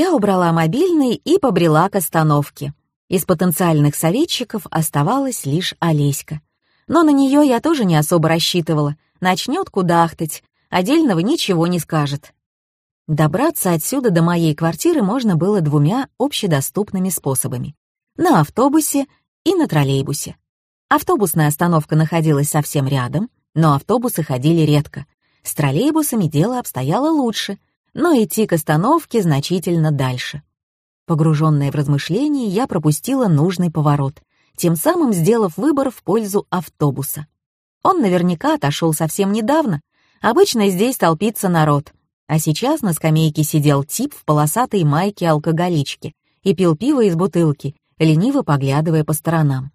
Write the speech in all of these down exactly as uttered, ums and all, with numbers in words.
Я убрала мобильный и побрела к остановке. Из потенциальных советчиков оставалась лишь Олеська. Но на нее я тоже не особо рассчитывала. Начнет кудахтать, отдельного ничего не скажет. Добраться отсюда до моей квартиры можно было двумя общедоступными способами. На автобусе и на троллейбусе. Автобусная остановка находилась совсем рядом, но автобусы ходили редко. С троллейбусами дело обстояло лучше, но идти к остановке значительно дальше. Погруженная в размышления, я пропустила нужный поворот, тем самым сделав выбор в пользу автобуса. Он наверняка отошел совсем недавно. Обычно здесь толпится народ. А сейчас на скамейке сидел тип в полосатой майке алкоголички и пил пиво из бутылки, лениво поглядывая по сторонам.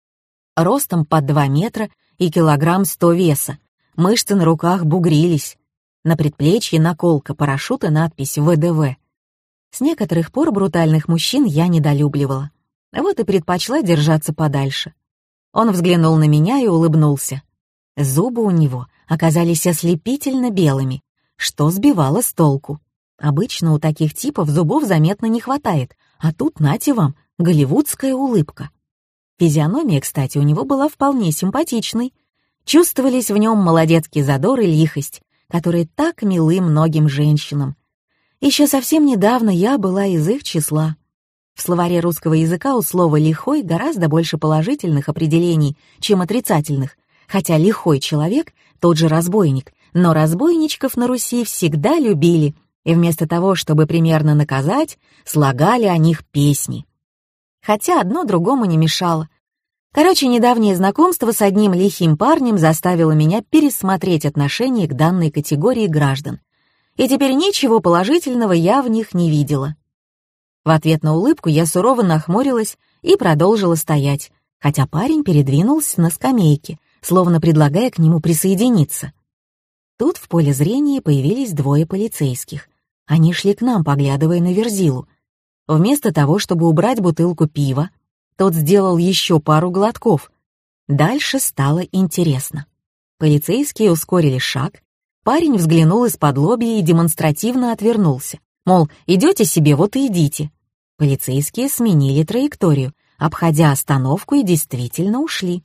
Ростом под два метра и килограмм сто веса. Мышцы на руках бугрились. На предплечье наколка парашюта, надпись вэ дэ вэ. С некоторых пор брутальных мужчин я недолюбливала. Вот и предпочла держаться подальше. Он взглянул на меня и улыбнулся. Зубы у него оказались ослепительно белыми, что сбивало с толку. Обычно у таких типов зубов заметно не хватает, а тут, нате вам, голливудская улыбка. Физиономия, кстати, у него была вполне симпатичной. Чувствовались в нем молодецкий задор и лихость, которые так милы многим женщинам. Еще совсем недавно я была из их числа. В словаре русского языка у слова «лихой» гораздо больше положительных определений, чем отрицательных, хотя лихой человек — тот же разбойник, но разбойничков на Руси всегда любили, и вместо того, чтобы примерно наказать, слагали о них песни. Хотя одно другому не мешало. Короче, недавнее знакомство с одним лихим парнем заставило меня пересмотреть отношение к данной категории граждан, и теперь ничего положительного я в них не видела. В ответ на улыбку я сурово нахмурилась и продолжила стоять, хотя парень передвинулся на скамейке, словно предлагая к нему присоединиться. Тут в поле зрения появились двое полицейских. Они шли к нам, поглядывая на Верзилу. Вместо того, чтобы убрать бутылку пива, тот сделал еще пару глотков. Дальше стало интересно. Полицейские ускорили шаг, парень взглянул из-под лобья и демонстративно отвернулся. Мол, идете себе, вот и идите. Полицейские сменили траекторию, обходя остановку, и действительно ушли.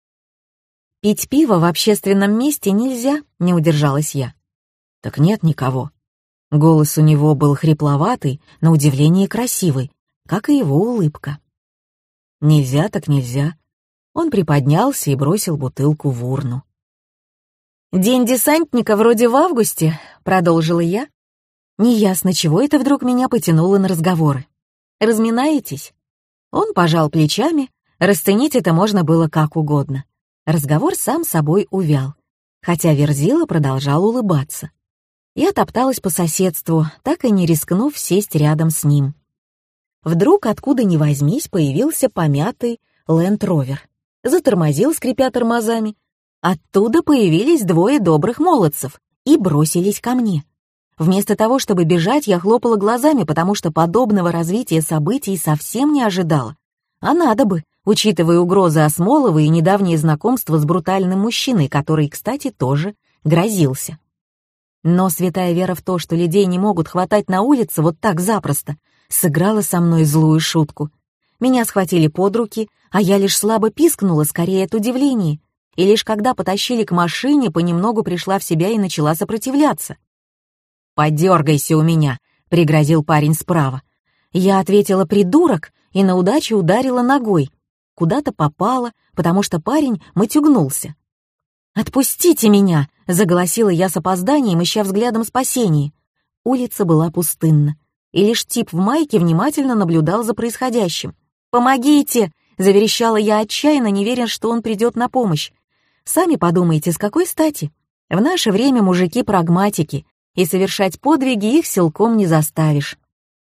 «Пить пиво в общественном месте нельзя», — не удержалась я. «Так нет никого». Голос у него был хрипловатый, на удивление красивый, как и его улыбка. «Нельзя так нельзя». Он приподнялся и бросил бутылку в урну. «День десантника вроде в августе», — продолжила я. Неясно, чего это вдруг меня потянуло на разговоры. «Разминаетесь?» Он пожал плечами, расценить это можно было как угодно. Разговор сам собой увял, хотя Верзила продолжал улыбаться. Я топталась по соседству, так и не рискнув сесть рядом с ним. Вдруг, откуда ни возьмись, появился помятый ленд-ровер. Затормозил, скрипя тормозами. Оттуда появились двое добрых молодцев и бросились ко мне. Вместо того, чтобы бежать, я хлопала глазами, потому что подобного развития событий совсем не ожидала. А надо бы, учитывая угрозы Осмолова и недавнее знакомство с брутальным мужчиной, который, кстати, тоже грозился. Но святая вера в то, что людей не могут хватать на улице вот так запросто, сыграла со мной злую шутку. Меня схватили под руки, а я лишь слабо пискнула, скорее от удивления, и лишь когда потащили к машине, понемногу пришла в себя и начала сопротивляться. «Подергайся у меня», — пригрозил парень справа. Я ответила «придурок» и на удачу ударила ногой. Куда-то попала, потому что парень матюгнулся. «Отпустите меня!» — заголосила я с опозданием, ища взглядом спасения. Улица была пустынна, и лишь тип в майке внимательно наблюдал за происходящим. «Помогите!» — заверещала я отчаянно, не веря, что он придет на помощь. Сами подумайте, с какой стати? В наше время мужики прагматики, и совершать подвиги их силком не заставишь.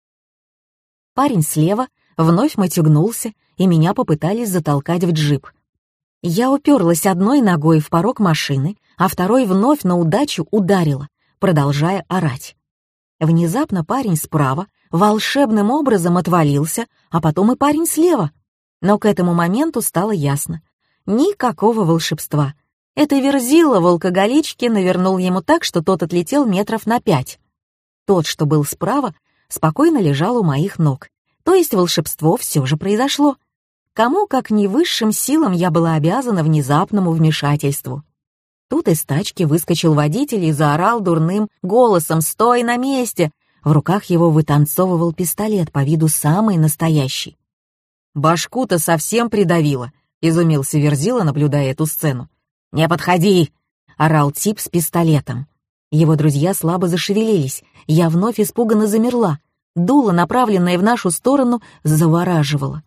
Парень слева вновь матюгнулся, и меня попытались затолкать в джип. Я уперлась одной ногой в порог машины, а второй вновь на удачу ударила, продолжая орать. Внезапно парень справа волшебным образом отвалился, а потом и парень слева. Но к этому моменту стало ясно. Никакого волшебства. Это Верзила в алкоголичке навернул ему так, что тот отлетел метров на пять. Тот, что был справа, спокойно лежал у моих ног. То есть волшебство все же произошло. Кому, как не высшим силам, я была обязана внезапному вмешательству. Тут из тачки выскочил водитель и заорал дурным голосом: «Стой на месте!» В руках его вытанцовывал пистолет, по виду самый настоящий. «Башку-то совсем придавило», — изумился Верзила, наблюдая эту сцену. «Не подходи!» — орал тип с пистолетом. Его друзья слабо зашевелились. Я вновь испуганно замерла. Дуло, направленное в нашу сторону, завораживало.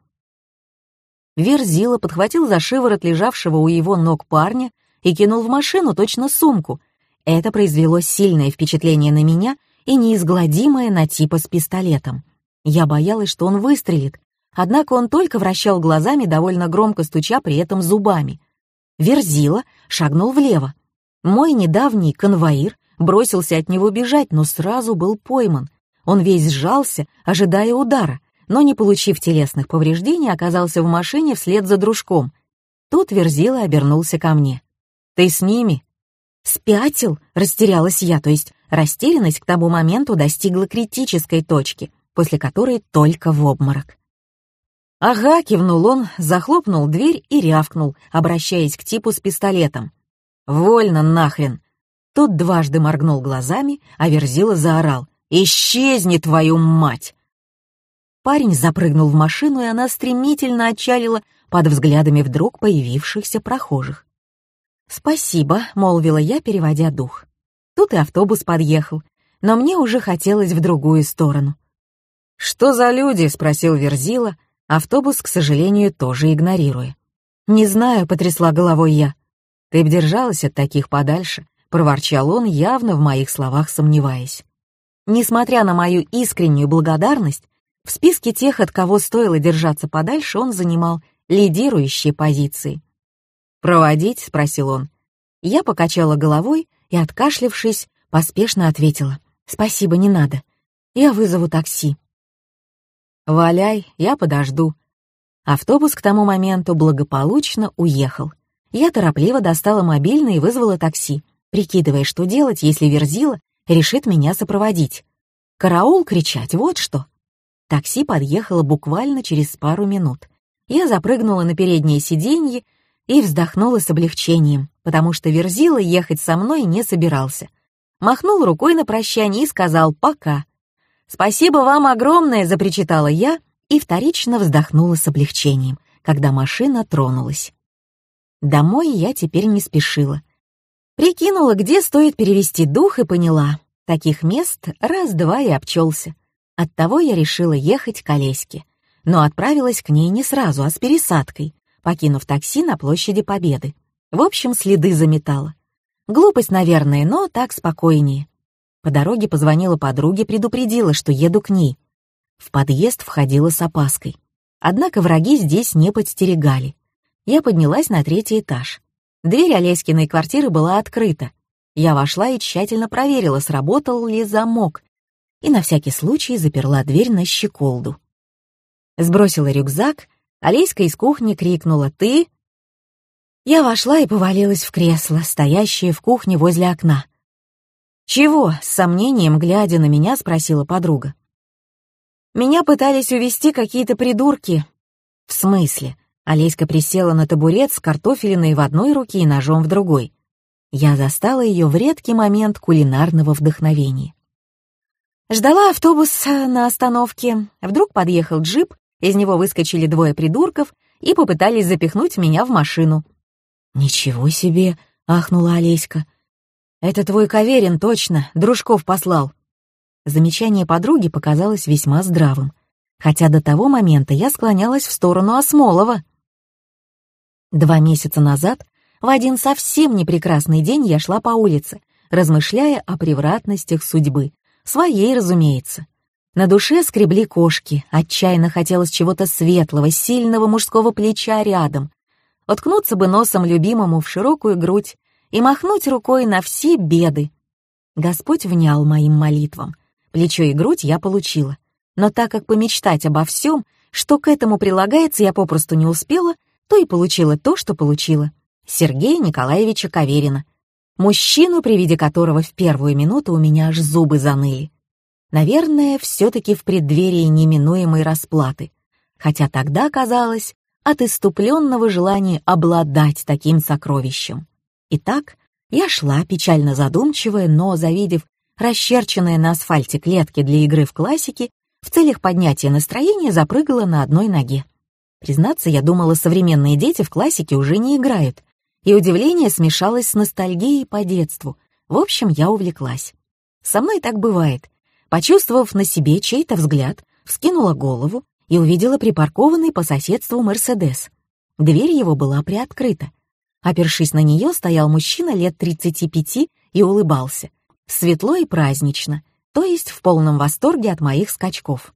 Верзила подхватил за шиворот лежавшего у его ног парня и кинул в машину точно сумку. Это произвело сильное впечатление на меня и неизгладимое на типа с пистолетом. Я боялась, что он выстрелит, однако он только вращал глазами, довольно громко стуча при этом зубами. Верзила шагнул влево. Мой недавний конвоир бросился от него бежать, но сразу был пойман. Он весь сжался, ожидая удара, но, не получив телесных повреждений, оказался в машине вслед за дружком. Тут Верзила обернулся ко мне. «Ты с ними?» «Спятил?» — растерялась я, то есть растерянность к тому моменту достигла критической точки, после которой только в обморок. «Ага», — кивнул он, захлопнул дверь и рявкнул, обращаясь к типу с пистолетом. «Вольно нахрен!» Тот дважды моргнул глазами, а Верзила заорал: «Исчезни, твою мать!» Парень запрыгнул в машину, и она стремительно отчалила под взглядами вдруг появившихся прохожих. «Спасибо», — молвила я, переводя дух. Тут и автобус подъехал, но мне уже хотелось в другую сторону. «Что за люди?» — спросил Верзила, автобус, к сожалению, тоже игнорируя. «Не знаю», — потрясла головой я. «Ты б держалась от таких подальше», — проворчал он, явно в моих словах сомневаясь. Несмотря на мою искреннюю благодарность, в списке тех, от кого стоило держаться подальше, он занимал лидирующие позиции. «Проводить?» — спросил он. Я покачала головой и, откашлявшись, поспешно ответила: «Спасибо, не надо. Я вызову такси». «Валяй, я подожду». Автобус к тому моменту благополучно уехал. Я торопливо достала мобильный и вызвала такси, прикидывая, что делать, если Верзила решит меня сопроводить. «Караул!» кричать, вот что. Такси подъехало буквально через пару минут. Я запрыгнула на переднее сиденье и вздохнула с облегчением, потому что Верзила ехать со мной не собирался. Махнул рукой на прощание и сказал «пока». «Спасибо вам огромное!» — запричитала я и вторично вздохнула с облегчением, когда машина тронулась. Домой я теперь не спешила. Прикинула, где стоит перевести дух, и поняла. Таких мест раз-два и обчелся. Оттого я решила ехать к Олеське, но отправилась к ней не сразу, а с пересадкой, покинув такси на площади Победы. В общем, следы заметала. Глупость, наверное, но так спокойнее. По дороге позвонила подруге, предупредила, что еду к ней. В подъезд входила с опаской. Однако враги здесь не подстерегали. Я поднялась на третий этаж. Дверь Олеськиной квартиры была открыта. Я вошла и тщательно проверила, сработал ли замок, и на всякий случай заперла дверь на щеколду. Сбросила рюкзак, Олеська из кухни крикнула: «Ты?». Я вошла и повалилась в кресло, стоящее в кухне возле окна. «Чего?» — с сомнением, глядя на меня, спросила подруга. «Меня пытались увести какие-то придурки». «В смысле?» Олеська присела на табурет с картофелиной в одной руке и ножом в другой. Я застала ее в редкий момент кулинарного вдохновения. Ждала автобус на остановке. Вдруг подъехал джип, из него выскочили двое придурков и попытались запихнуть меня в машину. «Ничего себе!» — ахнула Олеська. «Это твой Каверин, точно, Дружков послал». Замечание подруги показалось весьма здравым, хотя до того момента я склонялась в сторону Осмолова. Два месяца назад, в один совсем непрекрасный день, я шла по улице, размышляя о превратностях судьбы, своей, разумеется. На душе скребли кошки, отчаянно хотелось чего-то светлого, сильного мужского плеча рядом, уткнуться бы носом любимому в широкую грудь и махнуть рукой на все беды. Господь внял моим молитвам. Плечо и грудь я получила, но так как помечтать обо всем, что к этому прилагается, я попросту не успела, то и получила то, что получила. Сергея Николаевича Каверина, мужчину, при виде которого в первую минуту у меня аж зубы заныли. Наверное, все-таки в преддверии неминуемой расплаты, хотя тогда казалось от иступленного желания обладать таким сокровищем. Итак, я шла печально задумчивая, но, завидев расчерченные на асфальте клетки для игры в классики, в целях поднятия настроения запрыгала на одной ноге. Признаться, я думала, современные дети в классике уже не играют, и удивление смешалось с ностальгией по детству. В общем, я увлеклась. Со мной так бывает. Почувствовав на себе чей-то взгляд, вскинула голову и увидела припаркованный по соседству «Мерседес». Дверь его была приоткрыта. Опершись на нее, стоял мужчина лет тридцати пяти и улыбался. Светло и празднично, то есть в полном восторге от моих скачков.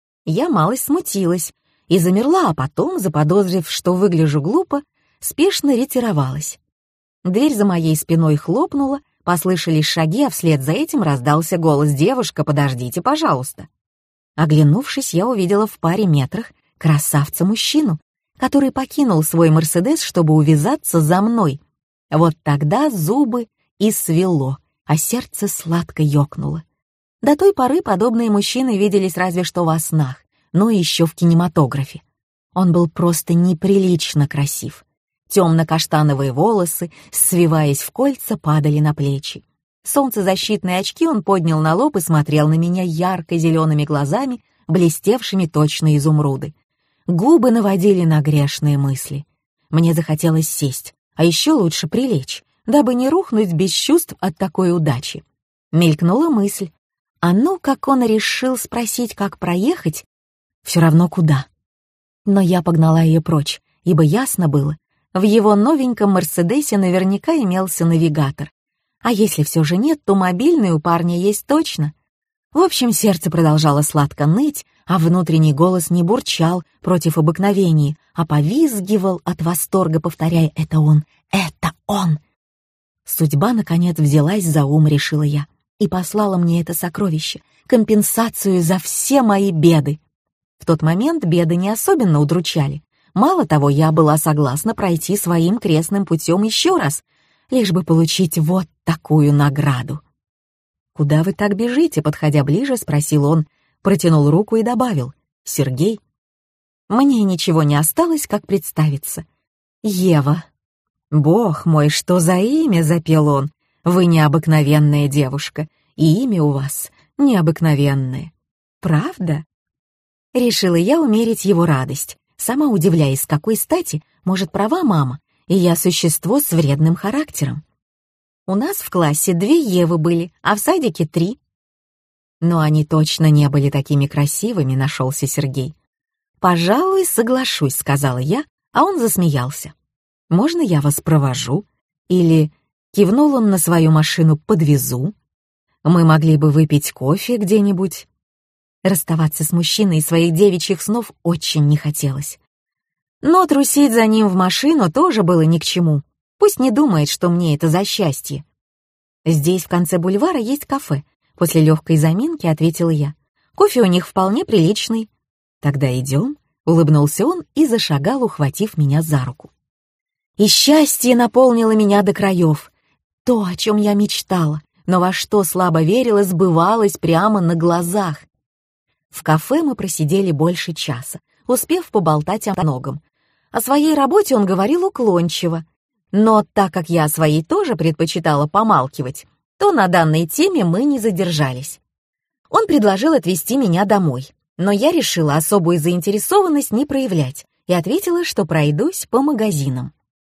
Я малость смутилась и замерла, а потом, заподозрив, что выгляжу глупо, спешно ретировалась. Дверь за моей спиной хлопнула, послышались шаги, а вслед за этим раздался голос: «Девушка, подождите, пожалуйста». Оглянувшись, я увидела в паре метрах красавца-мужчину, который покинул свой «Мерседес», чтобы увязаться за мной. Вот тогда зубы и свело, а сердце сладко ёкнуло. До той поры подобные мужчины виделись разве что во снах, но еще в кинематографе. Он был просто неприлично красив. Темно-каштановые волосы, свиваясь в кольца, падали на плечи. Солнцезащитные очки он поднял на лоб и смотрел на меня ярко-зелеными глазами, блестевшими точно изумруды. Губы наводили на грешные мысли. Мне захотелось сесть, а еще лучше прилечь, дабы не рухнуть без чувств от такой удачи. Мелькнула мысль: а ну, как он решил спросить, как проехать, все равно куда. Но я погнала ее прочь, ибо ясно было, в его новеньком «Мерседесе» наверняка имелся навигатор. А если все же нет, то мобильный у парня есть точно. В общем, сердце продолжало сладко ныть, а внутренний голос не бурчал против обыкновения, а повизгивал от восторга, повторяя: «Это он! Это он!» Судьба, наконец, взялась за ум, решила я, и послала мне это сокровище, компенсацию за все мои беды. В тот момент беды не особенно удручали. Мало того, я была согласна пройти своим крестным путем еще раз, лишь бы получить вот такую награду. «Куда вы так бежите?» — подходя ближе, спросил он, протянул руку и добавил: «Сергей». Мне ничего не осталось, как представиться. «Ева». «Бог мой, что за имя?» — запел он. «Вы необыкновенная девушка, и имя у вас необыкновенное». «Правда?» Решила я умерить его радость, сама удивляясь, с какой стати может права мама, и я существо с вредным характером. У нас в классе две Евы были, а в садике три. Но они точно не были такими красивыми, нашелся Сергей. «Пожалуй, соглашусь», — сказала я, а он засмеялся. «Можно я вас провожу?» Или, кивнул он на свою машину, «подвезу?» «Мы могли бы выпить кофе где-нибудь». Расставаться с мужчиной своих девичьих снов очень не хотелось. Но трусить за ним в машину тоже было ни к чему. Пусть не думает, что мне это за счастье. «Здесь, в конце бульвара, есть кафе», — после легкой заминки ответила я. «Кофе у них вполне приличный». «Тогда идем», — улыбнулся он и зашагал, ухватив меня за руку. И счастье наполнило меня до краев. То, о чем я мечтала, но во что слабо верила, сбывалось прямо на глазах. В кафе мы просидели больше часа, успев поболтать о многом. О своей работе он говорил уклончиво, но так как я о своей тоже предпочитала помалкивать, то на данной теме мы не задержались. Он предложил отвезти меня домой, но я решила особую заинтересованность не проявлять и ответила, что пройдусь по магазинам.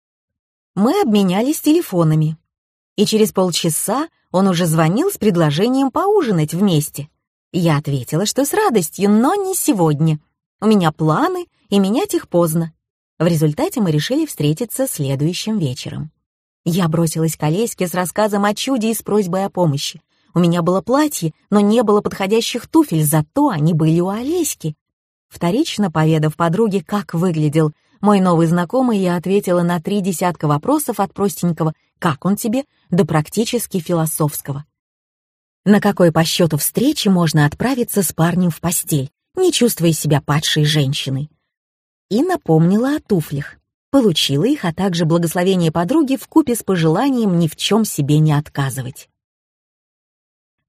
Мы обменялись телефонами, и через полчаса он уже звонил с предложением поужинать вместе. Я ответила, что с радостью, но не сегодня. У меня планы, и менять их поздно. В результате мы решили встретиться следующим вечером. Я бросилась к Олеське с рассказом о чуде и с просьбой о помощи. У меня было платье, но не было подходящих туфель, зато они были у Олеськи. Вторично поведав подруге, как выглядел мой новый знакомый, я ответила на три десятка вопросов от простенького «как он тебе?» до практически философского. На какой по счету встречи можно отправиться с парнем в постель, не чувствуя себя падшей женщиной? И напомнила о туфлях. Получила их, а также благословение подруги вкупе с пожеланием ни в чем себе не отказывать.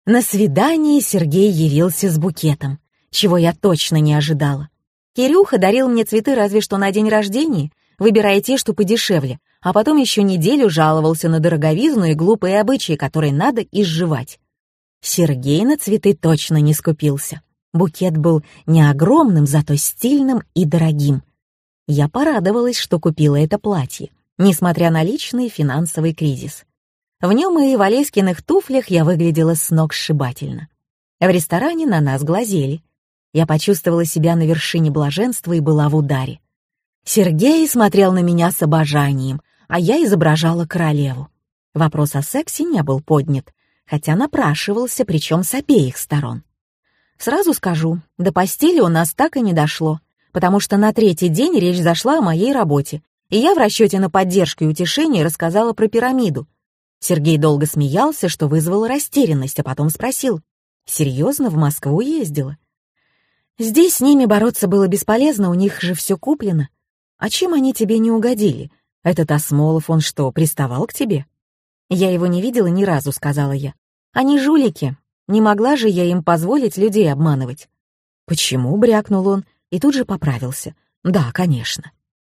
На свидании Сергей явился с букетом, чего я точно не ожидала. Кирюха дарил мне цветы разве что на день рождения, выбирая те, что подешевле, а потом еще неделю жаловался на дороговизну и глупые обычаи, которые надо изживать. Сергей на цветы точно не скупился. Букет был не огромным, зато стильным и дорогим. Я порадовалась, что купила это платье, несмотря на личный финансовый кризис. В нем и в Олеськиных туфлях я выглядела сногсшибательно. В ресторане на нас глазели. Я почувствовала себя на вершине блаженства и была в ударе. Сергей смотрел на меня с обожанием, а я изображала королеву. Вопрос о сексе не был поднят, хотя напрашивался, причем с обеих сторон. Сразу скажу, до постели у нас так и не дошло, потому что на третий день речь зашла о моей работе, и я в расчете на поддержку и утешение рассказала про пирамиду. Сергей долго смеялся, что вызвало растерянность, а потом спросил: «Серьезно, в Москву ездила?» «Здесь с ними бороться было бесполезно, у них же все куплено. А чем они тебе не угодили? Этот Осмолов, он что, приставал к тебе?» «Я его не видела ни разу», — сказала я. «Они жулики. Не могла же я им позволить людей обманывать». «Почему?» — брякнул он и тут же поправился. «Да, конечно».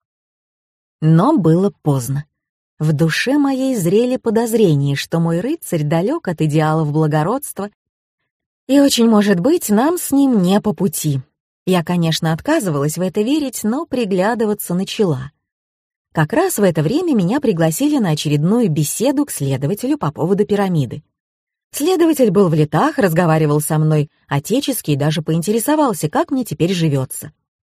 Но было поздно. В душе моей зрели подозрения, что мой рыцарь далек от идеалов благородства, и очень может быть, нам с ним не по пути. Я, конечно, отказывалась в это верить, но приглядываться начала. Как раз в это время меня пригласили на очередную беседу к следователю по поводу пирамиды. Следователь был в летах, разговаривал со мной отечески и даже поинтересовался, как мне теперь живется.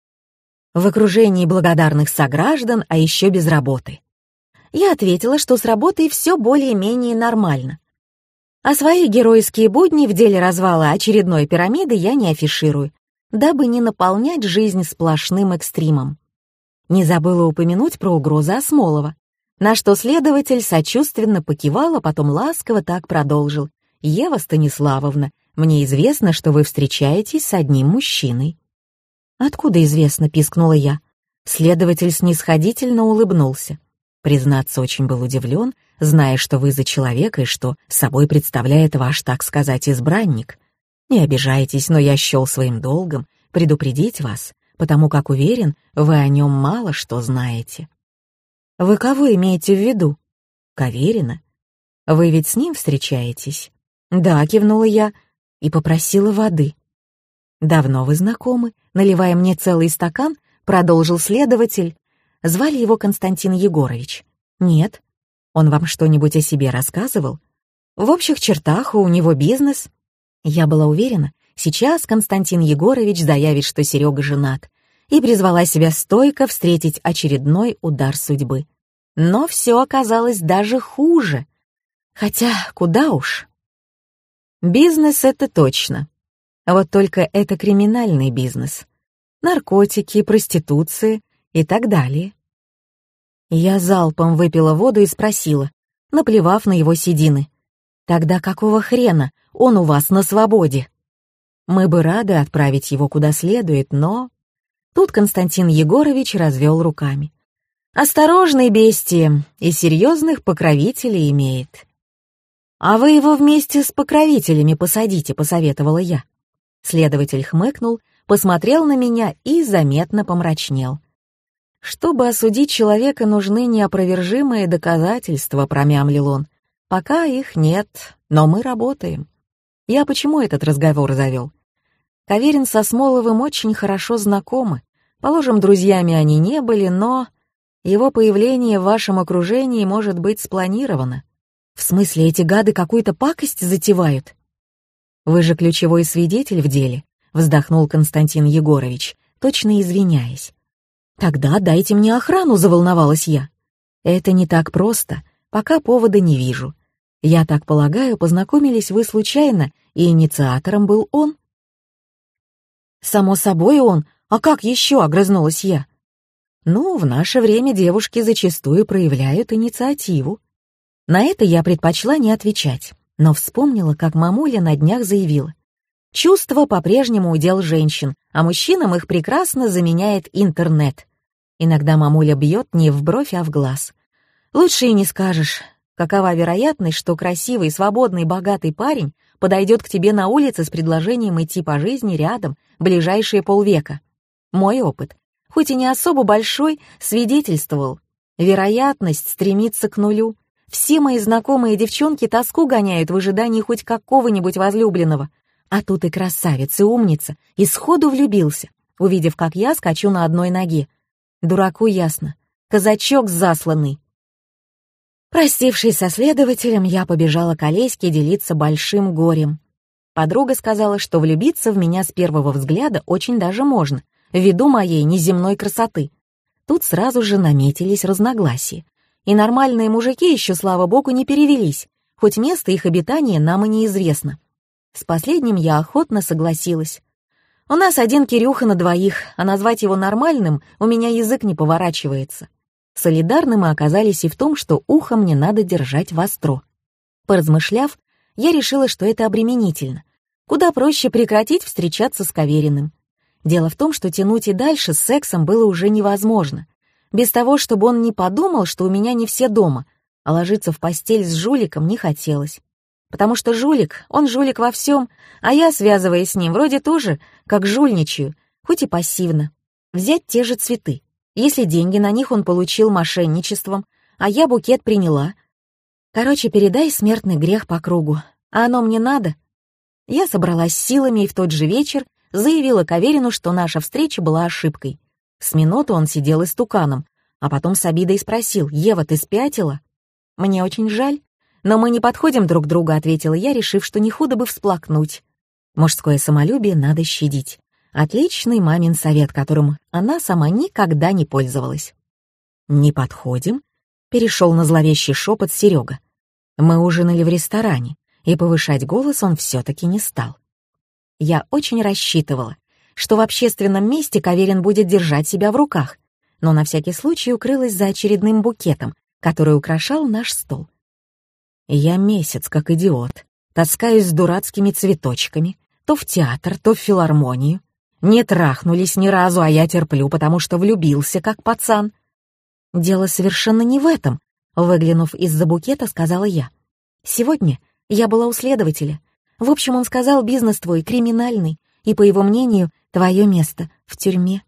В окружении благодарных сограждан, а еще без работы. Я ответила, что с работой все более-менее нормально. А свои геройские будни в деле развала очередной пирамиды я не афиширую, дабы не наполнять жизнь сплошным экстримом. Не забыла упомянуть про угрозы Осмолова, на что следователь сочувственно покивал, а потом ласково так продолжил. «Ева Станиславовна, мне известно, что вы встречаетесь с одним мужчиной». «Откуда известно?» — пискнула я. Следователь снисходительно улыбнулся. Признаться, очень был удивлен, зная, что вы за человека и что собой представляет ваш, так сказать, избранник. Не обижайтесь, но я счел своим долгом предупредить вас, потому как уверен, вы о нем мало что знаете. Вы кого имеете в виду? Каверина? Вы ведь с ним встречаетесь? Да, кивнула я и попросила воды. Давно вы знакомы? Наливая мне целый стакан, продолжил следователь. Звали его Константин Егорович. Нет. Он вам что-нибудь о себе рассказывал? В общих чертах у него бизнес. Я была уверена, сейчас Константин Егорович заявит, что Серега женат, и призвала себя стойко встретить очередной удар судьбы. Но все оказалось даже хуже. Хотя куда уж. Бизнес — это точно. Вот только это криминальный бизнес. Наркотики, проституция и так далее. Я залпом выпила воду и спросила, наплевав на его седины. «Тогда какого хрена он у вас на свободе?» Мы бы рады отправить его куда следует, но... Тут Константин Егорович развел руками. «Осторожный бестия, и серьезных покровителей имеет». «А вы его вместе с покровителями посадите», — посоветовала я. Следователь хмыкнул, посмотрел на меня и заметно помрачнел. «Чтобы осудить человека, нужны неопровержимые доказательства», — промямлил он. «Пока их нет, но мы работаем». Я почему этот разговор завел? Каверин со Смоловым очень хорошо знакомы. Положим, друзьями они не были, но его появление в вашем окружении может быть спланировано. В смысле, эти гады какую-то пакость затевают? Вы же ключевой свидетель в деле, вздохнул Константин Егорович, точно извиняясь. Тогда дайте мне охрану, заволновалась я. Это не так просто, пока повода не вижу. Я так полагаю, познакомились вы случайно, и инициатором был он? Само собой он, а как еще, огрызнулась я. Ну, в наше время девушки зачастую проявляют инициативу. На это я предпочла не отвечать, но вспомнила, как мамуля на днях заявила. Чувство по-прежнему удел женщин, а мужчинам их прекрасно заменяет интернет. Иногда мамуля бьет не в бровь, а в глаз. Лучше и не скажешь. Какова вероятность, что красивый, свободный, богатый парень подойдет к тебе на улице с предложением идти по жизни рядом ближайшие полвека. Мой опыт, хоть и не особо большой, свидетельствовал. Вероятность стремится к нулю. Все мои знакомые девчонки тоску гоняют в ожидании хоть какого-нибудь возлюбленного. А тут и красавец, и умница, и сходу влюбился, увидев, как я скачу на одной ноге. Дураку ясно. Казачок засланный. Простившись со следователем, я побежала к Олеське делиться большим горем. Подруга сказала, что влюбиться в меня с первого взгляда очень даже можно, ввиду моей неземной красоты. Тут сразу же наметились разногласия. И нормальные мужики еще, слава богу, не перевелись, хоть место их обитания нам и неизвестно. С последним я охотно согласилась. У нас один Кирюха на двоих, а назвать его нормальным у меня язык не поворачивается. Солидарны мы оказались и в том, что ухо мне надо держать востро. Поразмышляв, я решила, что это обременительно. Куда проще прекратить встречаться с Кавериным. Дело в том, что тянуть и дальше с сексом было уже невозможно. Без того, чтобы он не подумал, что у меня не все дома, а ложиться в постель с жуликом не хотелось. Потому что жулик, он жулик во всем, а я, связываясь с ним, вроде тоже как жульничаю, хоть и пассивно. Взять те же цветы. Если деньги на них он получил мошенничеством, а я букет приняла. Короче, передай смертный грех по кругу. А оно мне надо? Я собралась силами и в тот же вечер заявила Каверину, что наша встреча была ошибкой. С минуту он сидел истуканом, а потом с обидой спросил: «Ева, ты спятила?» «Мне очень жаль, но мы не подходим друг к другу», — ответила я, решив, что не худо бы всплакнуть. Мужское самолюбие надо щадить. Отличный мамин совет, которым она сама никогда не пользовалась. «Не подходим?» — перешел на зловещий шепот Серега. Мы ужинали в ресторане, и повышать голос он все-таки не стал. Я очень рассчитывала, что в общественном месте Каверин будет держать себя в руках, но на всякий случай укрылась за очередным букетом, который украшал наш стол. Я месяц, как идиот, таскаюсь с дурацкими цветочками, то в театр, то в филармонию. Не трахнулись ни разу, а я терплю, потому что влюбился, как пацан. Дело совершенно не в этом, выглянув из-за букета, сказала я. Сегодня я была у следователя. В общем, он сказал, бизнес твой криминальный, и, по его мнению, твое место в тюрьме.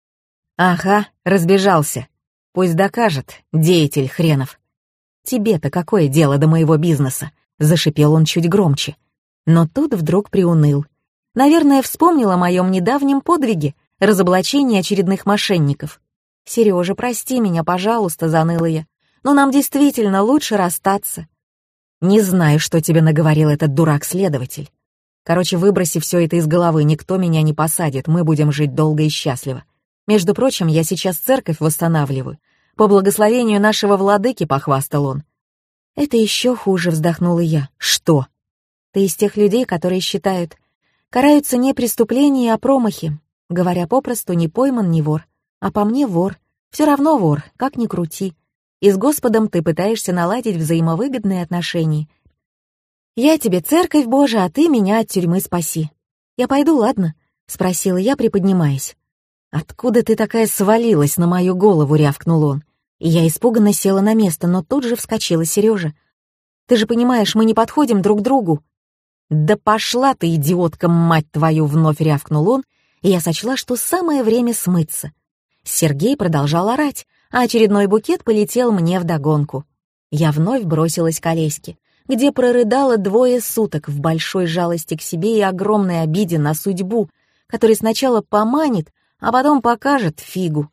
Ага, разбежался. Пусть докажет, деятель хренов. Тебе-то какое дело до моего бизнеса? Зашипел он чуть громче. Но тут вдруг приуныл. Наверное, вспомнил о моем недавнем подвиге, разоблачении очередных мошенников. «Сережа, прости меня, пожалуйста», — заныла я. «Но нам действительно лучше расстаться». «Не знаю, что тебе наговорил этот дурак-следователь. Короче, выброси все это из головы, никто меня не посадит, мы будем жить долго и счастливо. Между прочим, я сейчас церковь восстанавливаю. По благословению нашего владыки», — похвастал он. «Это еще хуже», — вздохнула я. «Что?» «Ты из тех людей, которые считают, караются не преступления, а промахи. Говоря попросту, не пойман, не вор. А по мне вор. Все равно вор, как ни крути. И с Господом ты пытаешься наладить взаимовыгодные отношения. Я тебе церковь Божия, а ты меня от тюрьмы спаси. Я пойду, ладно?» — спросила я, приподнимаясь. «Откуда ты такая свалилась на мою голову?» — рявкнул он. И я испуганно села на место, но тут же вскочила. «Сережа, ты же понимаешь, мы не подходим друг к другу». «Да пошла ты, идиотка, мать твою!» — вновь рявкнул он, и я сочла, что самое время смыться. Сергей продолжал орать, а очередной букет полетел мне вдогонку. Я вновь бросилась к Олеське, где прорыдала двое суток в большой жалости к себе и огромной обиде на судьбу, который сначала поманит, а потом покажет фигу.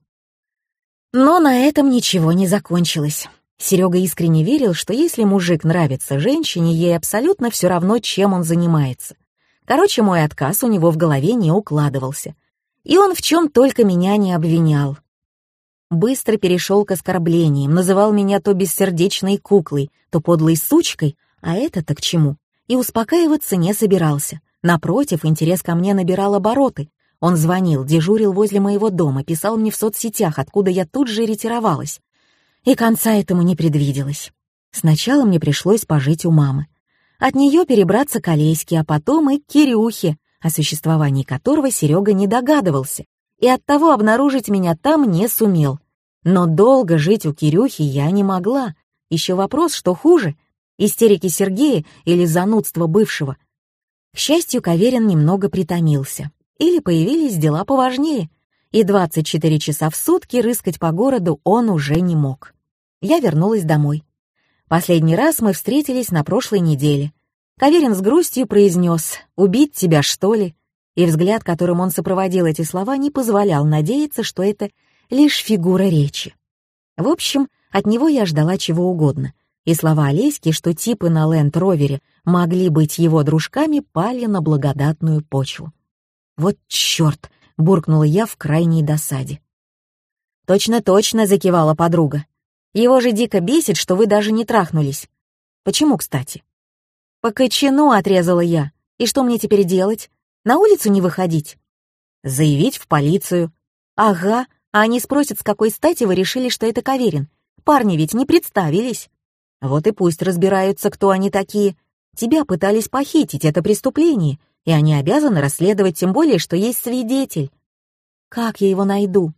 Но на этом ничего не закончилось. Серега искренне верил, что если мужик нравится женщине, ей абсолютно все равно, чем он занимается. Короче, мой отказ у него в голове не укладывался. И он в чем только меня не обвинял. Быстро перешел к оскорблениям, называл меня то бессердечной куклой, то подлой сучкой, а это-то к чему? И успокаиваться не собирался. Напротив, интерес ко мне набирал обороты. Он звонил, дежурил возле моего дома, писал мне в соцсетях, откуда я тут же ретировалась. И конца этому не предвиделось. Сначала мне пришлось пожить у мамы. От нее перебраться к Олеське, а потом и к Кирюхе, о существовании которого Серега не догадывался, и оттого обнаружить меня там не сумел. Но долго жить у Кирюхи я не могла. Еще вопрос, что хуже — истерики Сергея или занудство бывшего. К счастью, Каверин немного притомился. Или появились дела поважнее, и двадцать четыре часа в сутки рыскать по городу он уже не мог. Я вернулась домой. Последний раз мы встретились на прошлой неделе. Каверин с грустью произнес: «Убить тебя, что ли?» И взгляд, которым он сопроводил эти слова, не позволял надеяться, что это лишь фигура речи. В общем, от него я ждала чего угодно, и слова Олеськи, что типы на Ленд-Ровере могли быть его дружками, пали на благодатную почву. «Вот чёрт!» — буркнула я в крайней досаде. «Точно-точно!» — закивала подруга. «Его же дико бесит, что вы даже не трахнулись. Почему, кстати?» «По кочану!» — отрезала я. «И что мне теперь делать? На улицу не выходить?» «Заявить в полицию». «Ага, а они спросят, с какой стати вы решили, что это Каверин. Парни ведь не представились». «Вот и пусть разбираются, кто они такие. Тебя пытались похитить, это преступление, и они обязаны расследовать, тем более, что есть свидетель». «Как я его найду?»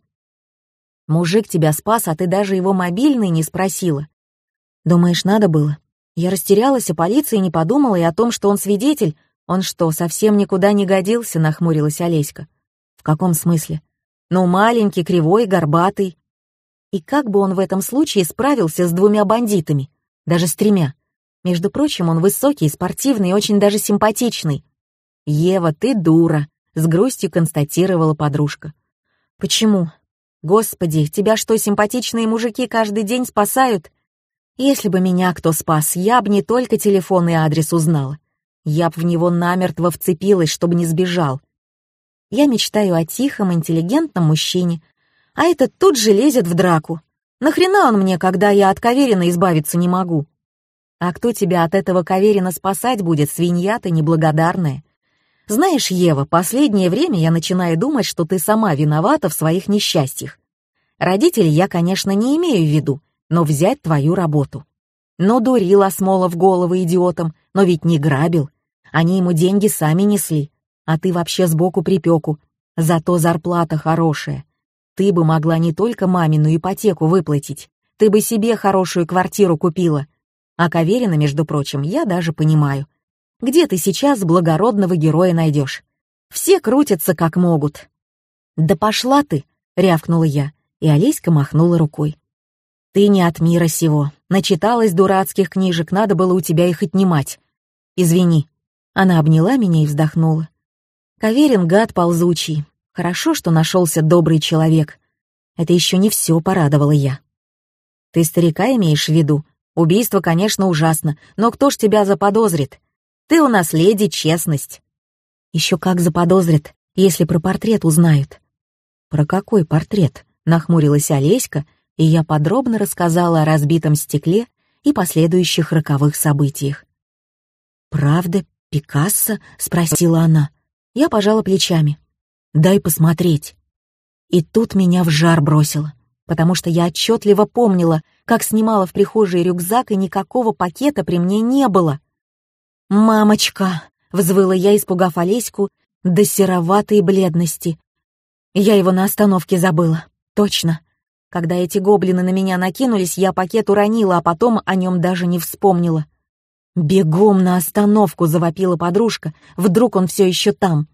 «Мужик тебя спас, а ты даже его мобильный не спросила». «Думаешь, надо было?» Я растерялась, а полиция не подумала и о том, что он свидетель. «Он что, совсем никуда не годился?» — нахмурилась Олеська. «В каком смысле?» «Ну, маленький, кривой, горбатый». И как бы он в этом случае справился с двумя бандитами? Даже с тремя. Между прочим, он высокий, спортивный и очень даже симпатичный. «Ева, ты дура», — с грустью констатировала подружка. «Почему? Господи, тебя что, симпатичные мужики каждый день спасают? Если бы меня кто спас, я бы не только телефон и адрес узнала. Я б в него намертво вцепилась, чтобы не сбежал. Я мечтаю о тихом, интеллигентном мужчине, а этот тут же лезет в драку. Нахрена он мне, когда я от Каверина избавиться не могу? А кто тебя от этого Каверина спасать будет, свинья ты неблагодарная? Знаешь, Ева, последнее время я начинаю думать, что ты сама виновата в своих несчастьях. Родителей я, конечно, не имею в виду, но взять твою работу. Но дурил Осмолов голову идиотом, но ведь не грабил. Они ему деньги сами несли, а ты вообще сбоку припеку. Зато зарплата хорошая. Ты бы могла не только мамину ипотеку выплатить, ты бы себе хорошую квартиру купила. А Каверина, между прочим, я даже понимаю. Где ты сейчас благородного героя найдешь? Все крутятся как могут». «Да пошла ты!» — рявкнула я, и Олеська махнула рукой. «Ты не от мира сего. Начиталась дурацких книжек, надо было у тебя их отнимать. Извини». Она обняла меня и вздохнула. «Каверин гад ползучий. Хорошо, что нашелся добрый человек. Это еще не все», — порадовала я. «Ты старика имеешь в виду? Убийство, конечно, ужасно, но кто ж тебя заподозрит? Ты у нас леди честность». «Еще как заподозрят, если про портрет узнают». «Про какой портрет?» — нахмурилась Олеська, и я подробно рассказала о разбитом стекле и последующих роковых событиях. «Правда, Пикассо?» — спросила она. Я пожала плечами. «Дай посмотреть». И тут меня в жар бросило, потому что я отчетливо помнила, как снимала в прихожей рюкзак, и никакого пакета при мне не было. «Мамочка!» — взвыла я, испугав Олеську до сероватой бледности. Я его на остановке забыла. Точно. Когда эти гоблины на меня накинулись, я пакет уронила, а потом о нем даже не вспомнила. «Бегом на остановку!» — завопила подружка. «Вдруг он все еще там?»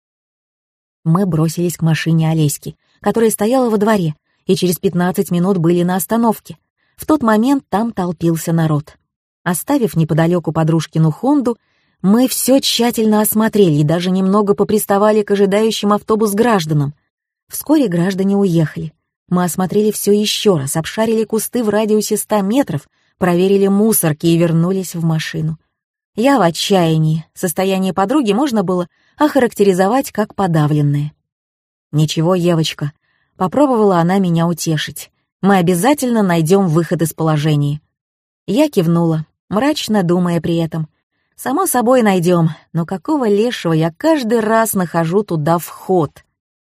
Мы бросились к машине Олеськи, которая стояла во дворе, и через пятнадцать минут были на остановке. В тот момент там толпился народ. Оставив неподалеку подружкину Хонду, мы все тщательно осмотрели и даже немного поприставали к ожидающим автобус гражданам. Вскоре граждане уехали. Мы осмотрели все еще раз, обшарили кусты в радиусе ста метров, проверили мусорки и вернулись в машину. Я в отчаянии. Состояние подруги можно было охарактеризовать как подавленное. «Ничего, Евочка», — попробовала она меня утешить. «Мы обязательно найдем выход из положения». Я кивнула, мрачно думая при этом. «Само собой найдем, но какого лешего я каждый раз нахожу туда вход?»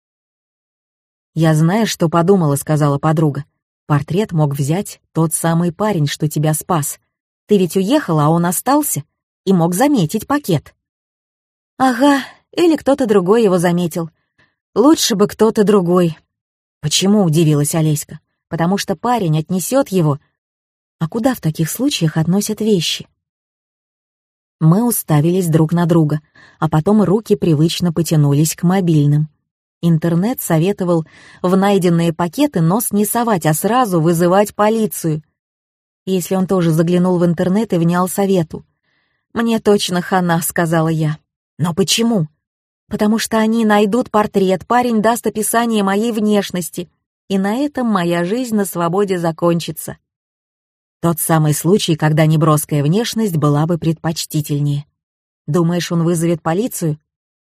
«Я знаю, что подумала», — сказала подруга. «Портрет мог взять тот самый парень, что тебя спас. Ты ведь уехала, а он остался, и мог заметить пакет». «Ага, или кто-то другой его заметил. Лучше бы кто-то другой». «Почему?» — удивилась Олеська. «Потому что парень отнесет его». «А куда в таких случаях относят вещи?» Мы уставились друг на друга, а потом руки привычно потянулись к мобильным. Интернет советовал в найденные пакеты нос не совать, а сразу вызывать полицию. Если он тоже заглянул в интернет и внял совету. «Мне точно хана», — сказала я. «Но почему?» «Потому что они найдут портрет, парень даст описание моей внешности, и на этом моя жизнь на свободе закончится». Тот самый случай, когда неброская внешность была бы предпочтительнее. Думаешь, он вызовет полицию?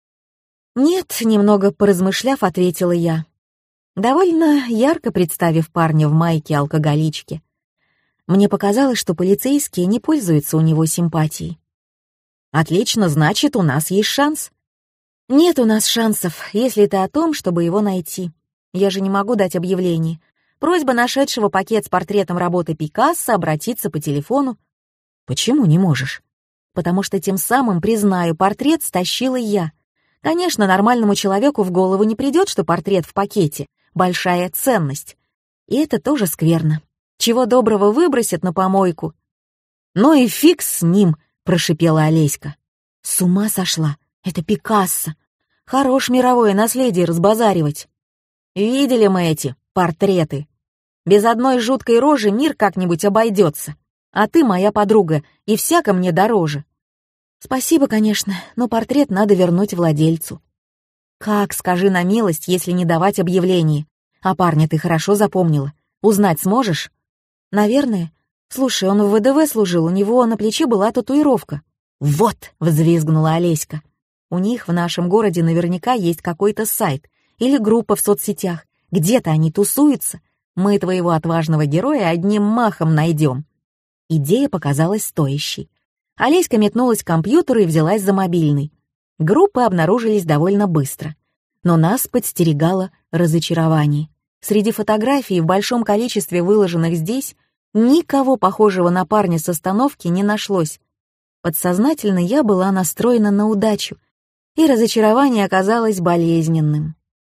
Нет, немного поразмышляв, ответила я, довольно ярко представив парня в майке-алкоголичке. Мне показалось, что полицейские не пользуются у него симпатией. Отлично, значит, у нас есть шанс. Нет у нас шансов, если ты о том, чтобы его найти. Я же не могу дать объявление. Просьба нашедшего пакет с портретом работы Пикассо обратиться по телефону. Почему не можешь? Потому что тем самым, признаю, портрет стащила я. Конечно, нормальному человеку в голову не придет, что портрет в пакете — большая ценность. И это тоже скверно. Чего доброго выбросят на помойку. «Ну и фиг с ним», — прошипела Олеська. «С ума сошла. Это Пикассо. Хорош мировое наследие разбазаривать. Видели мы эти портреты. Без одной жуткой рожи мир как-нибудь обойдется. А ты моя подруга, и всяко мне дороже». «Спасибо, конечно, но портрет надо вернуть владельцу». «Как, скажи на милость, если не давать объявление? А парня ты хорошо запомнила. Узнать сможешь?» «Наверное. Слушай, он в ВДВ служил, у него на плече была татуировка». «Вот!» — взвизгнула Олеська. «У них в нашем городе наверняка есть какой-то сайт или группа в соцсетях. Где-то они тусуются. Мы твоего отважного героя одним махом найдем». Идея показалась стоящей. Олеська метнулась к компьютеру и взялась за мобильный. Группы обнаружились довольно быстро. Но нас подстерегало разочарование. Среди фотографий в большом количестве выложенных здесь никого похожего на парня с остановки не нашлось. Подсознательно я была настроена на удачу, и разочарование оказалось болезненным.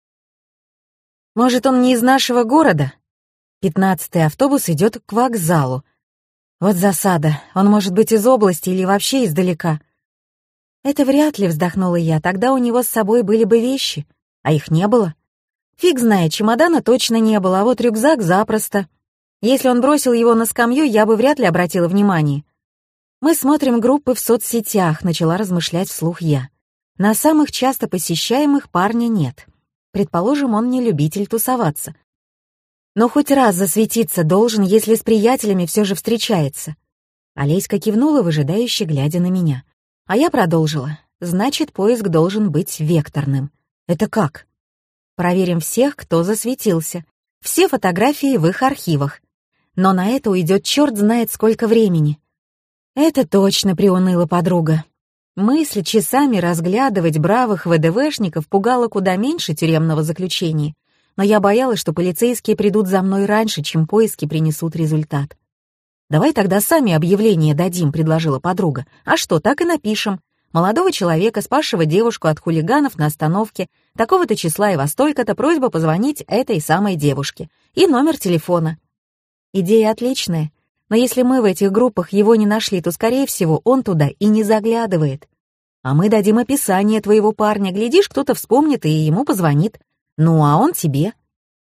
«Может, он не из нашего города?» Пятнадцатый автобус идет к вокзалу. Вот засада. Он может быть из области или вообще издалека. Это вряд ли, вздохнула я. Тогда у него с собой были бы вещи, а их не было. Фиг знает, чемодана точно не было, а вот рюкзак запросто. Если он бросил его на скамью, я бы вряд ли обратила внимание. Мы смотрим группы в соцсетях, начала размышлять вслух я. На самых часто посещаемых парня нет. Предположим, он не любитель тусоваться. Но хоть раз засветиться должен, если с приятелями все же встречается. Олеська кивнула, выжидающе глядя на меня. А я продолжила. Значит, поиск должен быть векторным. Это как? Проверим всех, кто засветился. Все фотографии в их архивах. Но на это уйдет черт знает сколько времени. Это точно, приуныла подруга. Мысль часами разглядывать бравых ВДВшников пугала куда меньше тюремного заключения. Но я боялась, что полицейские придут за мной раньше, чем поиски принесут результат. «Давай тогда сами объявление дадим», — предложила подруга. «А что, так и напишем. Молодого человека, спасшего девушку от хулиганов на остановке, такого-то числа и во столько-то просьба позвонить этой самой девушке. И номер телефона». Идея отличная, но если мы в этих группах его не нашли, то, скорее всего, он туда и не заглядывает. А мы дадим описание твоего парня, глядишь, кто-то вспомнит и ему позвонит. Ну, а он тебе.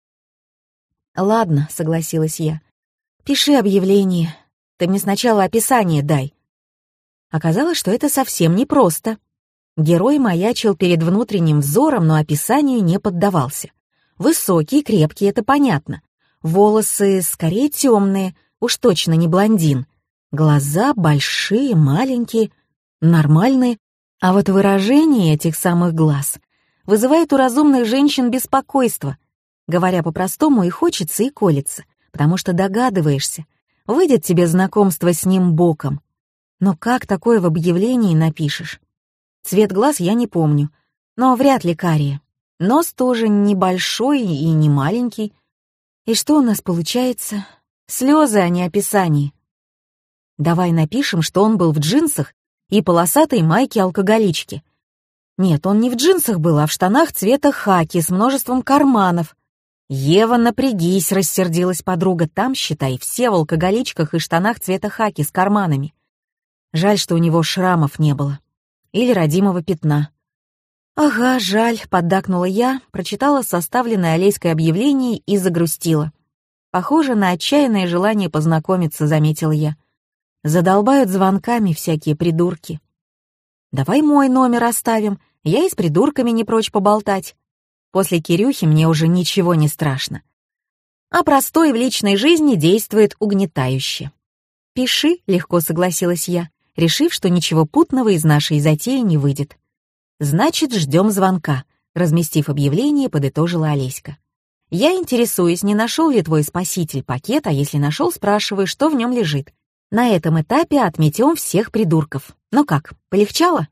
Ладно, согласилась я. Пиши объявление. Ты мне сначала описание дай. Оказалось, что это совсем непросто. Герой маячил перед внутренним взором, но описанию не поддавался. Высокий, крепкий, это понятно. Волосы скорее темные, уж точно не блондин. Глаза большие, маленькие, нормальные. А вот выражение этих самых глаз вызывает у разумных женщин беспокойство. Говоря по-простому, и хочется, и колется, потому что догадываешься, выйдет тебе знакомство с ним боком. Но как такое в объявлении напишешь? Цвет глаз я не помню, но вряд ли карие. Нос тоже небольшой и не маленький. И что у нас получается? Слезы, а не описание. Давай напишем, что он был в джинсах и полосатой майке-алкоголичке. Нет, он не в джинсах был, а в штанах цвета хаки с множеством карманов. «Ева, напрягись», — рассердилась подруга. «Там, считай, все в алкоголичках и штанах цвета хаки с карманами». Жаль, что у него шрамов не было. Или родимого пятна. «Ага, жаль», — поддакнула я, прочитала составленное Олеськой объявление и загрустила. «Похоже на отчаянное желание познакомиться», — заметила я. «Задолбают звонками всякие придурки». «Давай мой номер оставим, я и с придурками не прочь поболтать. После Кирюхи мне уже ничего не страшно. А простой в личной жизни действует угнетающе». «Пиши», — легко согласилась я, решив, что ничего путного из нашей затеи не выйдет. «Значит, ждем звонка», — разместив объявление, подытожила Олеська. «Я интересуюсь, не нашел ли твой спаситель пакет, а если нашел, спрашиваю, что в нем лежит. На этом этапе отметем всех придурков. Ну как, полегчало?»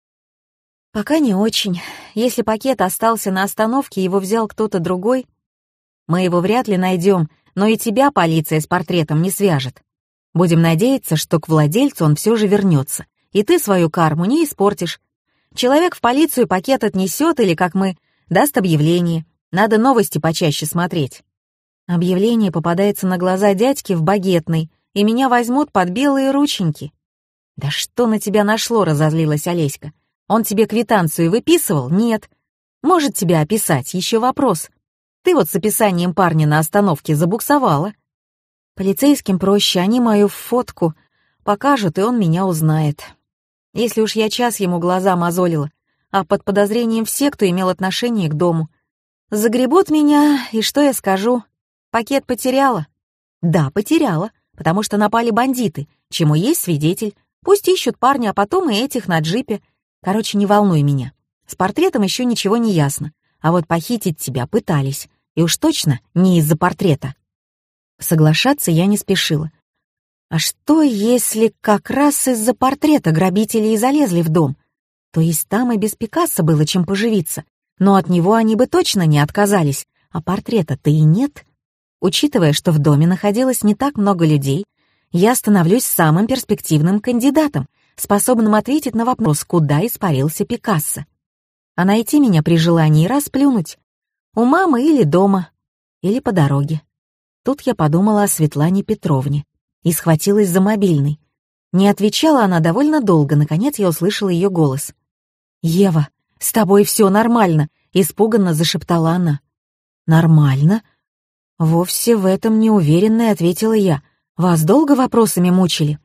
«Пока не очень. Если пакет остался на остановке, его взял кто-то другой. Мы его вряд ли найдем, но и тебя полиция с портретом не свяжет. Будем надеяться, что к владельцу он все же вернется, и ты свою карму не испортишь. Человек в полицию пакет отнесет или, как мы, даст объявление. Надо новости почаще смотреть». Объявление попадается на глаза дядьки в багетной, и меня возьмут под белые рученьки. «Да что на тебя нашло?» — разозлилась Олеська. «Он тебе квитанцию выписывал? Нет. Может тебя описать? Еще вопрос. Ты вот с описанием парня на остановке забуксовала. Полицейским проще, они мою фотку покажут, и он меня узнает. Если уж я час ему глаза мозолила, а под подозрением все, кто имел отношение к дому. Загребут меня, и что я скажу? Пакет потеряла?» «Да, потеряла, потому что напали бандиты, чему есть свидетель. Пусть ищут парня, а потом и этих на джипе. Короче, не волнуй меня. С портретом еще ничего не ясно, а вот похитить тебя пытались, и уж точно не из-за портрета». Соглашаться я не спешила. А что, если как раз из-за портрета грабители и залезли в дом? То есть там и без Пикассо было чем поживиться, но от него они бы точно не отказались, а портрета-то и нет. Учитывая, что в доме находилось не так много людей, я становлюсь самым перспективным кандидатом, способным ответить на вопрос, куда испарился Пикассо. А найти меня при желании расплюнуть. У мамы или дома, или по дороге. Тут я подумала о Светлане Петровне и схватилась за мобильный. Не отвечала она довольно долго, наконец я услышала ее голос. «Ева, с тобой все нормально», — испуганно зашептала она. «Нормально?» «Вовсе в этом не уверенная», — ответила я. «Вас долго вопросами мучили?»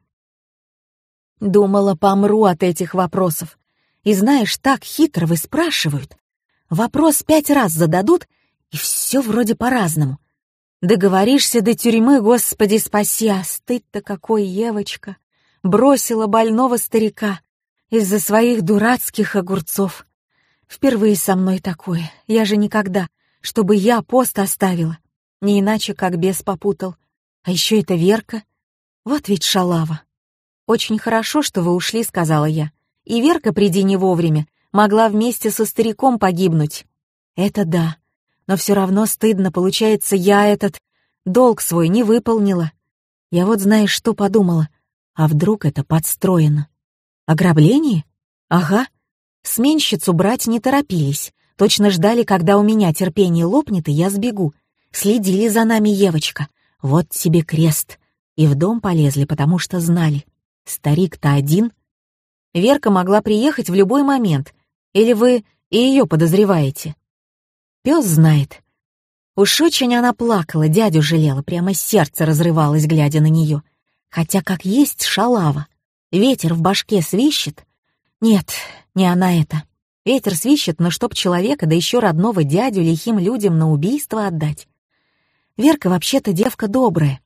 Думала, помру от этих вопросов. И знаешь, так хитро вы спрашивают. Вопрос пять раз зададут, и все вроде по-разному. Договоришься до тюрьмы, Господи спаси, а стыд-то какой, Евочка. Бросила больного старика из-за своих дурацких огурцов. Впервые со мной такое. Я же никогда, чтобы я пост оставила. Не иначе, как бес попутал. А еще это Верка. Вот ведь шалава. «Очень хорошо, что вы ушли», — сказала я. «И Верка, приди не вовремя, могла вместе со стариком погибнуть». «Это да. Но все равно стыдно, получается, я этот долг свой не выполнила. Я вот знаешь, что подумала. А вдруг это подстроено? Ограбление? Ага. Сменщицу брать не торопились. Точно ждали, когда у меня терпение лопнет, и я сбегу. Следили за нами, Евочка. Вот тебе крест. И в дом полезли, потому что знали. Старик-то один. Верка могла приехать в любой момент. Или вы и ее подозреваете?» Пес знает. Уж очень она плакала, дядю жалела, прямо сердце разрывалось, глядя на нее. Хотя как есть шалава. Ветер в башке свищет. Нет, не она это. Ветер свищет, но чтоб человека, да еще родного дядю лихим людям на убийство отдать. Верка вообще-то девка добрая.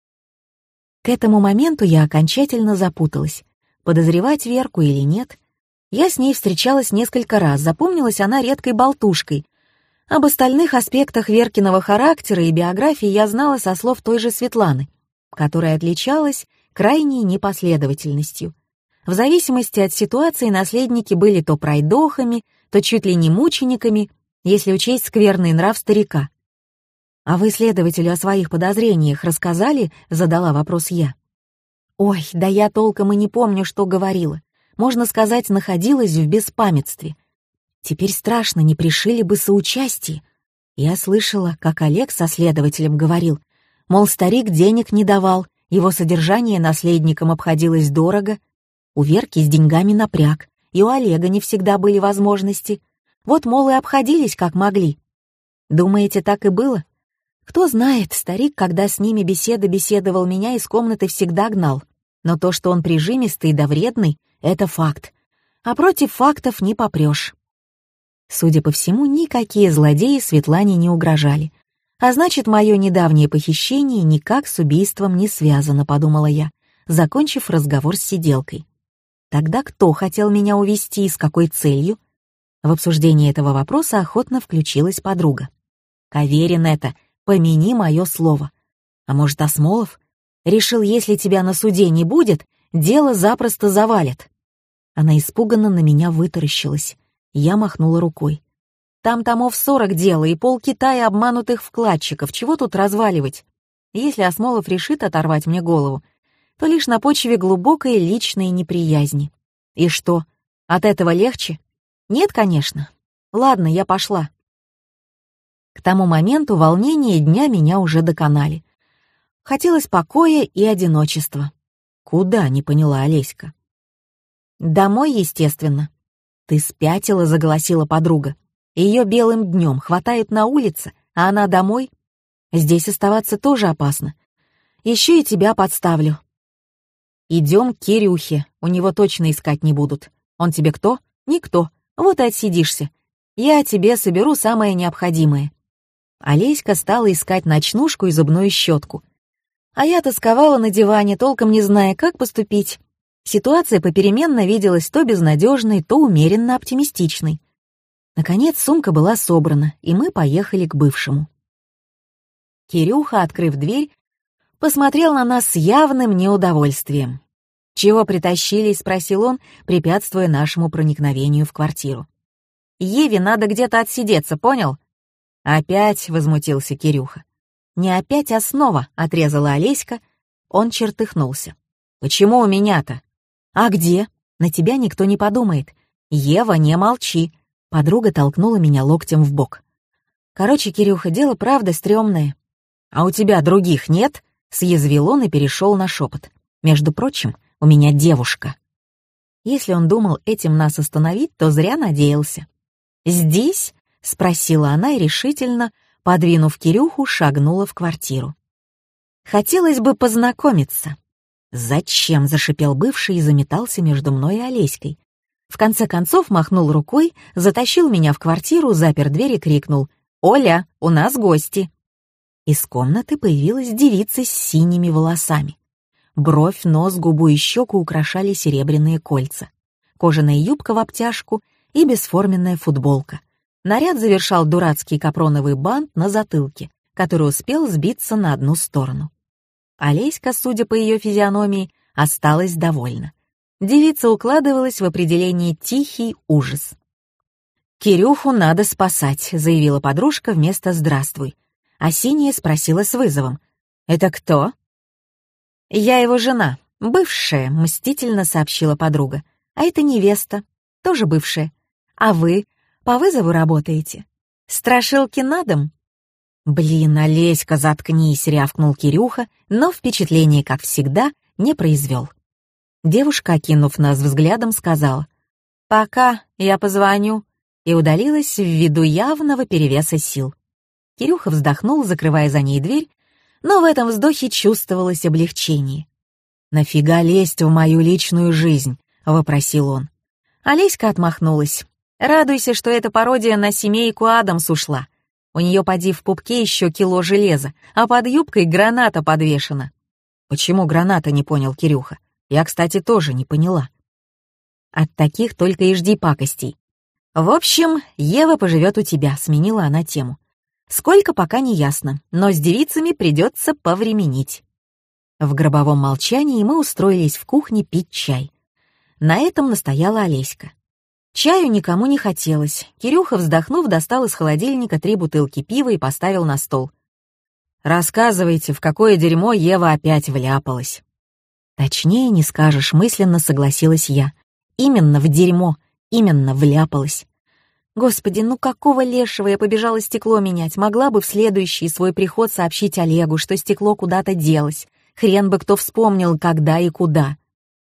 К этому моменту я окончательно запуталась. Подозревать Верку или нет? Я с ней встречалась несколько раз, запомнилась она редкой болтушкой. Об остальных аспектах Веркиного характера и биографии я знала со слов той же Светланы, которая отличалась крайней непоследовательностью. В зависимости от ситуации наследники были то пройдохами, то чуть ли не мучениками, если учесть скверный нрав старика. «А вы следователю о своих подозрениях рассказали?» — задала вопрос я. «Ой, да я толком и не помню, что говорила. Можно сказать, находилась в беспамятстве. Теперь страшно, не пришили бы соучастие. Я слышала, как Олег со следователем говорил, мол, старик денег не давал, его содержание наследникам обходилось дорого. У Верки с деньгами напряг, и у Олега не всегда были возможности. Вот, мол, и обходились как могли. Думаете, так и было? Кто знает, старик, когда с ними беседа беседовал, меня из комнаты всегда гнал. Но то, что он прижимистый да вредный, это факт. А против фактов не попрешь. Судя по всему, никакие злодеи Светлане не угрожали. А значит, мое недавнее похищение никак с убийством не связано, подумала я, закончив разговор с сиделкой. Тогда кто хотел меня увезти и с какой целью? В обсуждении этого вопроса охотно включилась подруга. Каверин это, помяни мое слово. А может, Осмолов? Решил, если тебя на суде не будет, дело запросто завалит. Она испуганно на меня вытаращилась. Я махнула рукой. Там томов сорок дела и полкитая обманутых вкладчиков. Чего тут разваливать? Если Осмолов решит оторвать мне голову, то лишь на почве глубокой личной неприязни. И что, от этого легче? Нет, конечно. Ладно, я пошла. К тому моменту волнения дня меня уже доконали. Хотелось покоя и одиночества. Куда, не поняла Олеська. Домой, естественно. Ты спятила, заголосила подруга. Ее белым днем хватает на улице, а она домой. Здесь оставаться тоже опасно. Еще и тебя подставлю. Идем к Кирюхе, у него точно искать не будут. Он тебе кто? Никто. Вот и отсидишься. Я тебе соберу самое необходимое. Олеська стала искать ночнушку и зубную щетку. А я тосковала на диване, толком не зная, как поступить. Ситуация попеременно виделась то безнадежной, то умеренно оптимистичной. Наконец сумка была собрана, и мы поехали к бывшему. Кирюха, открыв дверь, посмотрел на нас с явным неудовольствием. «Чего притащили?» — спросил он, препятствуя нашему проникновению в квартиру. «Еве надо где-то отсидеться, понял?» «Опять?» — возмутился Кирюха. «Не опять, а снова», — отрезала Олеська. Он чертыхнулся. «Почему у меня-то?» «А где? На тебя никто не подумает. Ева, не молчи». Подруга толкнула меня локтем в бок. «Короче, Кирюха, дело правда стрёмное». «А у тебя других нет?» — съязвил он и перешел на шепот. «Между прочим, у меня девушка». Если он думал этим нас остановить, то зря надеялся. «Здесь?» — спросила она и решительно, подвинув Кирюху, шагнула в квартиру. «Хотелось бы познакомиться». «Зачем?» — зашипел бывший и заметался между мной и Олеськой. В конце концов махнул рукой, затащил меня в квартиру, запер дверь и крикнул: «Оля, у нас гости!» Из комнаты появилась девица с синими волосами. Бровь, нос, губу и щеку украшали серебряные кольца. Кожаная юбка в обтяжку и бесформенная футболка. Наряд завершал дурацкий капроновый бант на затылке, который успел сбиться на одну сторону. Олеська, судя по ее физиономии, осталась довольна. Девица укладывалась в определение «тихий ужас». «Кирюху надо спасать», — заявила подружка вместо «здравствуй». А синяя спросила с вызовом: «Это кто?» «Я его жена, бывшая», — мстительно сообщила подруга. «А это невеста, тоже бывшая. А вы по вызову работаете? Страшилки на дом?» «Блин, Олеська, заткнись», — рявкнул Кирюха, но впечатление, как всегда, не произвел. Девушка, окинув нас взглядом, сказала: «Пока, я позвоню», и удалилась ввиду явного перевеса сил. Кирюха вздохнул, закрывая за ней дверь, но в этом вздохе чувствовалось облегчение. «Нафига лезть в мою личную жизнь?» — вопросил он. Олеська отмахнулась. «Радуйся, что эта пародия на семейку Адамс ушла. У нее, поди, в пупке еще кило железа, а под юбкой граната подвешена». «Почему граната?» — не понял Кирюха. Я, кстати, тоже не поняла. От таких только и жди пакостей. В общем, Ева поживет у тебя, сменила она тему. Сколько, пока не ясно, но с девицами придется повременить. В гробовом молчании мы устроились в кухне пить чай. На этом настояла Олеська. Чаю никому не хотелось. Кирюха, вздохнув, достал из холодильника три бутылки пива и поставил на стол. «Рассказывайте, в какое дерьмо Ева опять вляпалась». «Точнее не скажешь», — мысленно согласилась я. «Именно в дерьмо, именно вляпалась». Господи, ну какого лешего я побежала стекло менять? Могла бы в следующий свой приход сообщить Олегу, что стекло куда-то делось. Хрен бы кто вспомнил, когда и куда.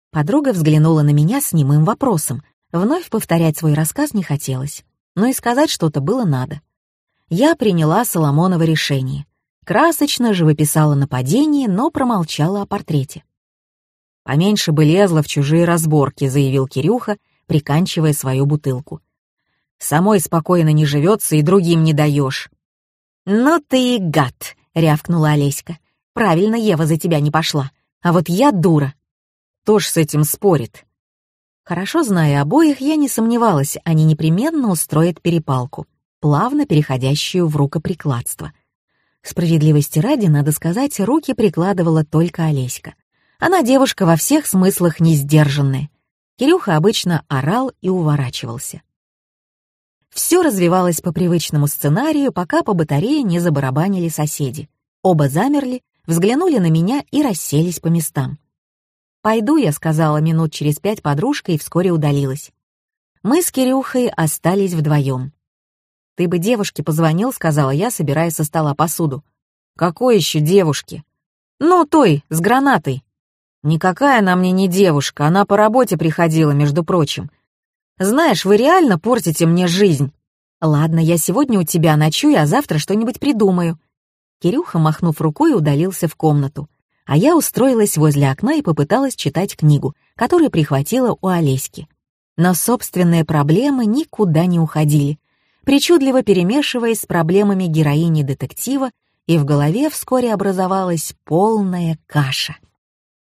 Подруга взглянула на меня с немым вопросом. Вновь повторять свой рассказ не хотелось, но и сказать что-то было надо. Я приняла Соломоново решение. Красочно живописала нападение, но промолчала о портрете. «Поменьше бы лезла в чужие разборки», — заявил Кирюха, приканчивая свою бутылку. «Самой спокойно не живется и другим не даешь». «Ну ты и гад», — рявкнула Олеська. «Правильно Ева за тебя не пошла, а вот я дура». «Кто ж с этим спорит?» Хорошо зная обоих, я не сомневалась, они непременно устроят перепалку, плавно переходящую в рукоприкладство. Справедливости ради, надо сказать, руки прикладывала только Олеська. Она девушка во всех смыслах несдержанная. Кирюха обычно орал и уворачивался. Все развивалось по привычному сценарию, пока по батарее не забарабанили соседи. Оба замерли, взглянули на меня и расселись по местам. «Пойду», — я сказала минут через пять подружка и вскоре удалилась. Мы с Кирюхой остались вдвоем. «Ты бы девушке позвонил», — сказала я, собирая со стола посуду. «Какой еще девушке?» «Ну, той, с гранатой». «Никакая она мне не девушка, она по работе приходила, между прочим. Знаешь, вы реально портите мне жизнь». «Ладно, я сегодня у тебя ночую, а завтра что-нибудь придумаю». Кирюха, махнув рукой, удалился в комнату, а я устроилась возле окна и попыталась читать книгу, которую прихватила у Олеськи. Но собственные проблемы никуда не уходили, причудливо перемешиваясь с проблемами героини детектива, и в голове вскоре образовалась полная каша.